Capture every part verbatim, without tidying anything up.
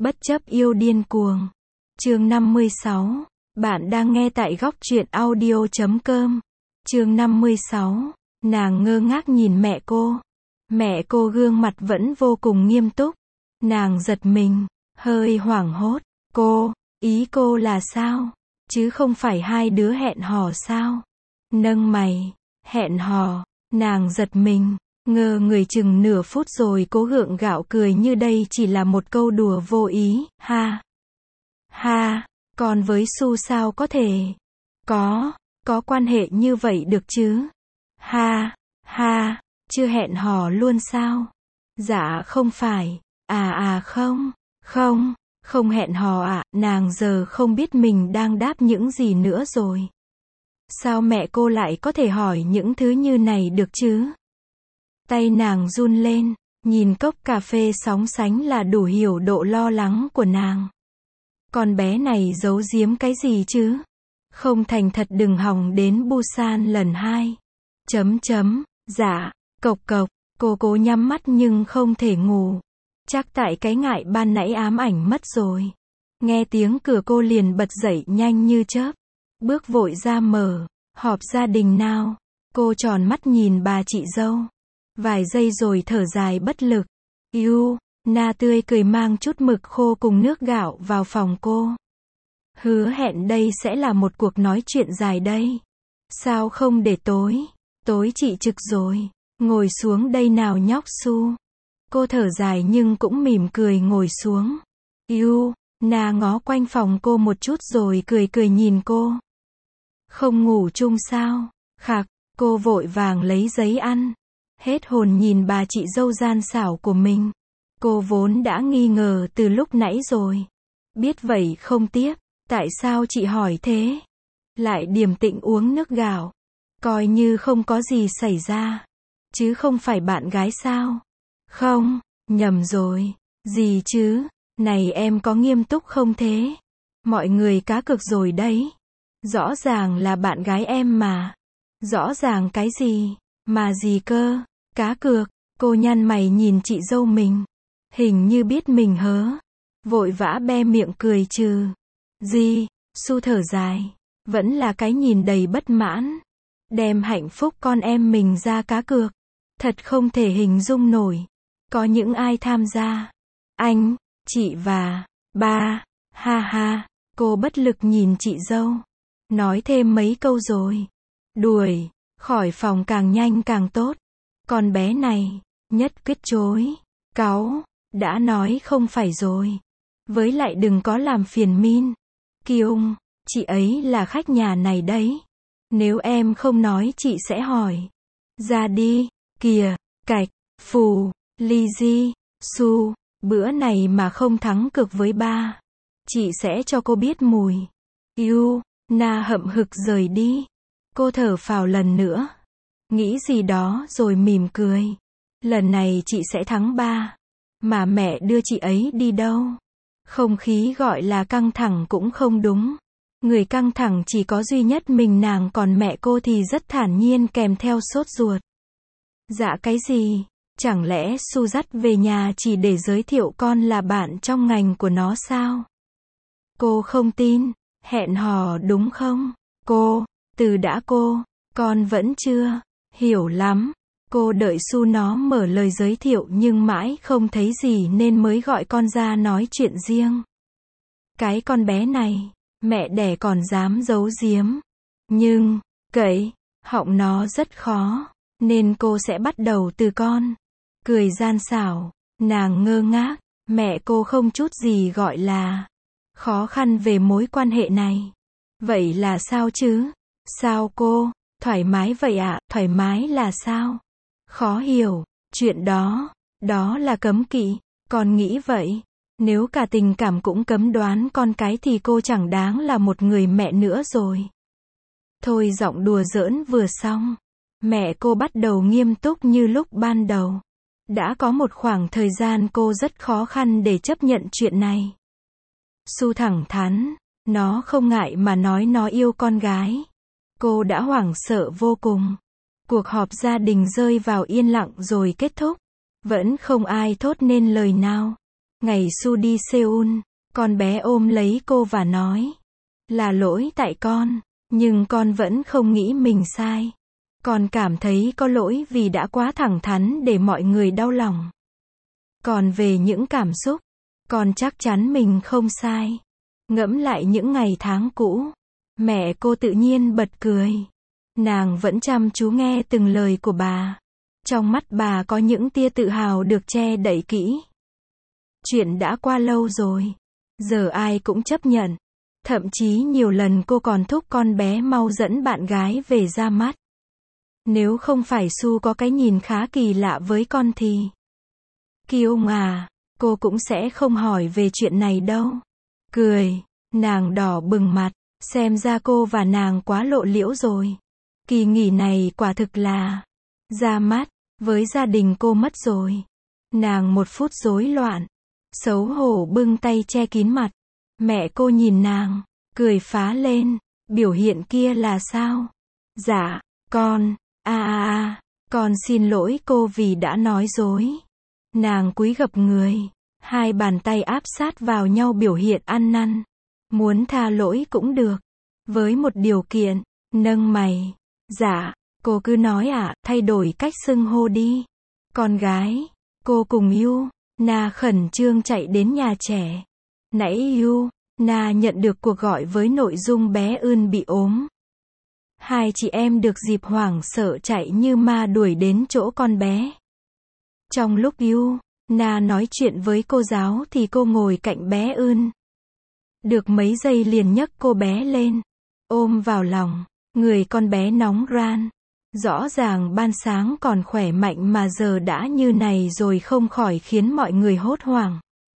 Bất chấp yêu điên cuồng. Chương năm mươi sáu. Bạn đang nghe tại góc truyện audio chấm com. Chương năm mươi sáu. Nàng ngơ ngác nhìn mẹ cô. Mẹ cô gương mặt vẫn vô cùng nghiêm túc. Nàng giật mình, hơi hoảng hốt. Cô, ý cô là sao? Chứ không phải hai đứa hẹn hò sao? Nâng mày, hẹn hò, nàng giật mình, ngơ người chừng nửa phút rồi cố gượng gạo cười như đây chỉ là một câu đùa vô ý, ha. Ha, còn với Su sao có thể? Có, có quan hệ như vậy được chứ? Ha, ha, chưa hẹn hò luôn sao? Dạ không phải, à à không, không, không hẹn hò ạ, à, nàng giờ không biết mình đang đáp những gì nữa rồi. Sao mẹ cô lại có thể hỏi những thứ như này được chứ? Tay nàng run lên, nhìn cốc cà phê sóng sánh là đủ hiểu độ lo lắng của nàng. Con bé này giấu giếm cái gì chứ? Không thành thật đừng hòng đến Busan lần hai. Chấm chấm, dạ, cộc cộc, cô cố nhắm mắt nhưng không thể ngủ. Chắc tại cái ngại ban nãy ám ảnh mất rồi. Nghe tiếng cửa cô liền bật dậy nhanh như chớp. Bước vội ra mở, họp gia đình nào. Cô tròn mắt nhìn bà chị dâu. Vài giây rồi thở dài bất lực. Yêu, Na tươi cười mang chút mực khô cùng nước gạo vào phòng cô. Hứa hẹn đây sẽ là một cuộc nói chuyện dài đây. Sao không để tối? Tối chị trực rồi. Ngồi xuống đây nào nhóc Su. Cô thở dài nhưng cũng mỉm cười ngồi xuống. Yêu, Na ngó quanh phòng cô một chút rồi cười cười nhìn cô. Không ngủ chung sao? Khạc, cô vội vàng lấy giấy ăn. Hết hồn nhìn bà chị dâu gian xảo của mình. Cô vốn đã nghi ngờ từ lúc nãy rồi. Biết vậy không tiếp, tại sao chị hỏi thế? Lại điềm tĩnh uống nước gạo. Coi như không có gì xảy ra. Chứ không phải bạn gái sao? Không, nhầm rồi. Gì chứ? Này em có nghiêm túc không thế? Mọi người cá cược rồi đấy. Rõ ràng là bạn gái em mà. Rõ ràng cái gì? Mà gì cơ? Cá cược. Cô nhăn mày nhìn chị dâu mình. Hình như biết mình hớ. Vội vã be miệng cười trừ. Gì? Su thở dài. Vẫn là cái nhìn đầy bất mãn. Đem hạnh phúc con em mình ra cá cược. Thật không thể hình dung nổi. Có những ai tham gia? Anh, chị và ba. Ha ha. Cô bất lực nhìn chị dâu. Nói thêm mấy câu rồi. Đuổi. Khỏi phòng càng nhanh càng tốt. Con bé này. Nhất quyết chối. Cáu. Đã nói không phải rồi. Với lại đừng có làm phiền Min. Kiêng. Chị ấy là khách nhà này đấy. Nếu em không nói chị sẽ hỏi. Ra đi. Kìa. Cạch. Phù. Ly di. Su. Bữa này mà không thắng cược với ba. Chị sẽ cho cô biết mùi. Yêu. Na hậm hực rời đi. Cô thở phào lần nữa. Nghĩ gì đó rồi mỉm cười. Lần này chị sẽ thắng ba. Mà mẹ đưa chị ấy đi đâu? Không khí gọi là căng thẳng cũng không đúng. Người căng thẳng chỉ có duy nhất mình nàng, còn mẹ cô thì rất thản nhiên kèm theo sốt ruột. Dạ cái gì? Chẳng lẽ Su dắt về nhà chỉ để giới thiệu con là bạn trong ngành của nó sao? Cô không tin. Hẹn hò đúng không? Cô, từ đã cô, con vẫn chưa hiểu lắm. Cô đợi Su nó mở lời giới thiệu nhưng mãi không thấy gì nên mới gọi con ra nói chuyện riêng. Cái con bé này, mẹ đẻ còn dám giấu giếm. Nhưng, cậy, họng nó rất khó, nên cô sẽ bắt đầu từ con. Cười gian xảo, nàng ngơ ngác, mẹ cô không chút gì gọi là khó khăn về mối quan hệ này. Vậy là sao chứ? Sao cô? Thoải mái vậy ạ, à? Thoải mái là sao? Khó hiểu, chuyện đó, đó là cấm kỵ, con nghĩ vậy. Nếu cả tình cảm cũng cấm đoán con cái thì cô chẳng đáng là một người mẹ nữa rồi. Thôi giọng đùa giỡn vừa xong, mẹ cô bắt đầu nghiêm túc như lúc ban đầu. Đã có một khoảng thời gian cô rất khó khăn để chấp nhận chuyện này. Su thẳng thắn, nó không ngại mà nói nó yêu con gái. Cô đã hoảng sợ vô cùng. Cuộc họp gia đình rơi vào yên lặng rồi kết thúc. Vẫn không ai thốt nên lời nào. Ngày Su đi Seoul, con bé ôm lấy cô và nói, là lỗi tại con, nhưng con vẫn không nghĩ mình sai. Con cảm thấy có lỗi vì đã quá thẳng thắn để mọi người đau lòng. Còn về những cảm xúc, con chắc chắn mình không sai. Ngẫm lại những ngày tháng cũ, mẹ cô tự nhiên bật cười. Nàng vẫn chăm chú nghe từng lời của bà. Trong mắt bà có những tia tự hào được che đậy kỹ. Chuyện đã qua lâu rồi, giờ ai cũng chấp nhận. Thậm chí nhiều lần cô còn thúc con bé mau dẫn bạn gái về ra mắt. Nếu không phải Su có cái nhìn khá kỳ lạ với con thì... Kyung à, cô cũng sẽ không hỏi về chuyện này đâu. Cười, nàng đỏ bừng mặt, xem ra cô và nàng quá lộ liễu rồi. Kỳ nghỉ này quả thực là... Ra mắt, với gia đình cô mất rồi. Nàng một phút rối loạn, xấu hổ bưng tay che kín mặt. Mẹ cô nhìn nàng, cười phá lên, biểu hiện kia là sao? Dạ, con, a a a, con xin lỗi cô vì đã nói dối. Nàng cúi gập người, hai bàn tay áp sát vào nhau biểu hiện ăn năn. Muốn tha lỗi cũng được, với một điều kiện, nâng mày. Dạ, cô cứ nói ạ, à, thay đổi cách xưng hô đi. Con gái, cô cùng Yu, Na khẩn trương chạy đến nhà trẻ. Nãy Yu, Na nhận được cuộc gọi với nội dung bé Ưn bị ốm. Hai chị em được dịp hoảng sợ chạy như ma đuổi đến chỗ con bé. Trong lúc Yu, Na nói chuyện với cô giáo thì cô ngồi cạnh bé Ưn. Được mấy giây liền nhấc cô bé lên, ôm vào lòng, người con bé nóng ran. Rõ ràng ban sáng còn khỏe mạnh mà giờ đã như này rồi, không khỏi khiến mọi người hốt hoảng.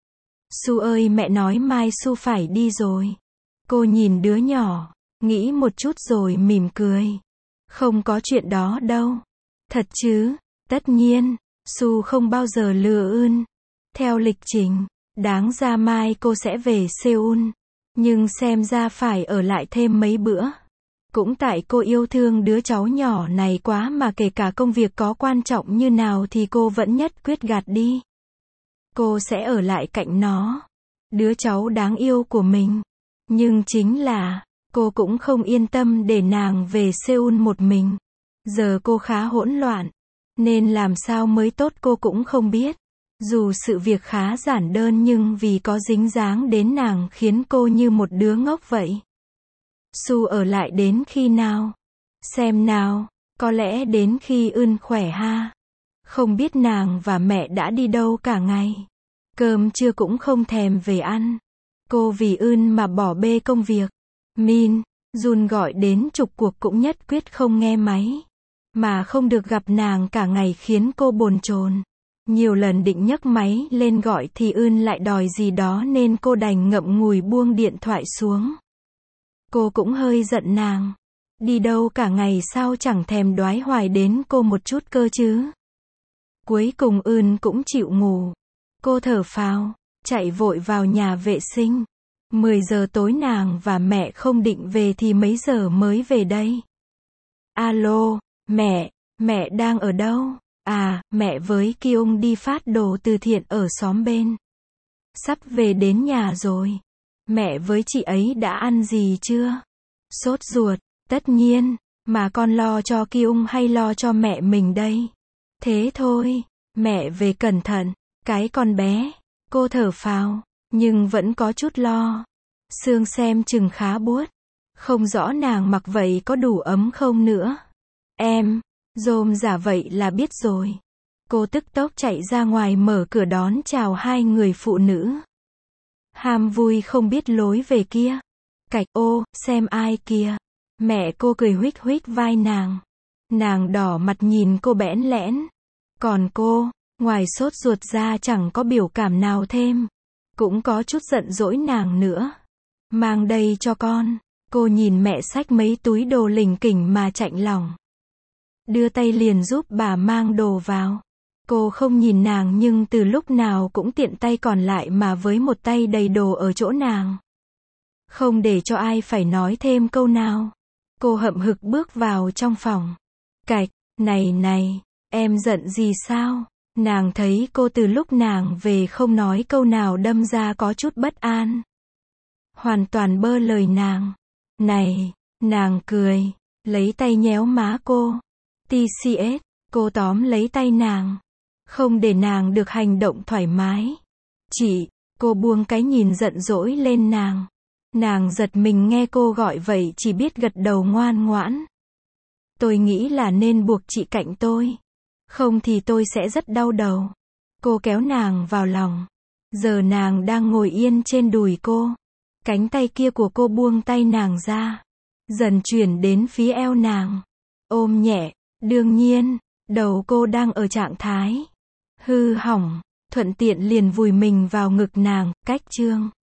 Su ơi, mẹ nói mai Su phải đi rồi. Cô nhìn đứa nhỏ, nghĩ một chút rồi mỉm cười. Không có chuyện đó đâu. Thật chứ? Tất nhiên, Su không bao giờ lừa Ưn. Theo lịch trình, đáng ra mai cô sẽ về Seoul. Nhưng xem ra phải ở lại thêm mấy bữa. Cũng tại cô yêu thương đứa cháu nhỏ này quá mà kể cả công việc có quan trọng như nào thì cô vẫn nhất quyết gạt đi. Cô sẽ ở lại cạnh nó. Đứa cháu đáng yêu của mình. Nhưng chính là, cô cũng không yên tâm để nàng về Seoul một mình. Giờ cô khá hỗn loạn. Nên làm sao mới tốt cô cũng không biết. Dù sự việc khá giản đơn nhưng vì có dính dáng đến nàng khiến cô như một đứa ngốc vậy. Su ở lại đến khi nào? Xem nào, có lẽ đến khi Ưn khỏe ha. Không biết nàng và mẹ đã đi đâu cả ngày. Cơm trưa cũng không thèm về ăn. Cô vì Ưn mà bỏ bê công việc. Min, Jun gọi đến chục cuộc cũng nhất quyết không nghe máy. Mà không được gặp nàng cả ngày khiến cô bồn chồn. Nhiều lần định nhấc máy lên gọi thì Ưn lại đòi gì đó nên cô đành ngậm ngùi buông điện thoại xuống. Cô cũng hơi giận nàng. Đi đâu cả ngày sao chẳng thèm đoái hoài đến cô một chút cơ chứ. Cuối cùng Ưn cũng chịu ngủ. Cô thở phào, chạy vội vào nhà vệ sinh. mười giờ tối nàng và mẹ không định về thì mấy giờ mới về đây? Alo, mẹ, mẹ đang ở đâu? À, mẹ với Kyung đi phát đồ từ thiện ở xóm bên. Sắp về đến nhà rồi. Mẹ với chị ấy đã ăn gì chưa? Sốt ruột, tất nhiên, mà con lo cho Kyung hay lo cho mẹ mình đây? Thế thôi, mẹ về cẩn thận, cái con bé. Cô thở phào, nhưng vẫn có chút lo. Xương xem chừng khá buốt. Không rõ nàng mặc vậy có đủ ấm không nữa. Em, rôm giả vậy là biết rồi. Cô tức tốc chạy ra ngoài mở cửa đón chào hai người phụ nữ. Ham vui không biết lối về kia. Cạch ô, xem ai kìa. Mẹ cô cười huých huých vai nàng. Nàng đỏ mặt nhìn cô bẽn lẽn. Còn cô, ngoài sốt ruột ra chẳng có biểu cảm nào thêm. Cũng có chút giận dỗi nàng nữa. Mang đây cho con. Cô nhìn mẹ xách mấy túi đồ lỉnh kỉnh mà chạnh lòng. Đưa tay liền giúp bà mang đồ vào. Cô không nhìn nàng nhưng từ lúc nào cũng tiện tay còn lại mà với một tay đầy đồ ở chỗ nàng. Không để cho ai phải nói thêm câu nào. Cô hậm hực bước vào trong phòng. Cạch, này này, em giận gì sao? Nàng thấy cô từ lúc nàng về không nói câu nào đâm ra có chút bất an. Hoàn toàn bơ lời nàng. Này, nàng cười, lấy tay nhéo má cô. tê xê ét, cô tóm lấy tay nàng. Không để nàng được hành động thoải mái. Chị, cô buông cái nhìn giận dỗi lên nàng. Nàng giật mình nghe cô gọi vậy chỉ biết gật đầu ngoan ngoãn. Tôi nghĩ là nên buộc chị cạnh tôi. Không thì tôi sẽ rất đau đầu. Cô kéo nàng vào lòng. Giờ nàng đang ngồi yên trên đùi cô. Cánh tay kia của cô buông tay nàng ra. Dần chuyển đến phía eo nàng. Ôm nhẹ, đương nhiên, đầu cô đang ở trạng thái hư hỏng. Thuận tiện liền vùi mình vào ngực nàng, cách chương.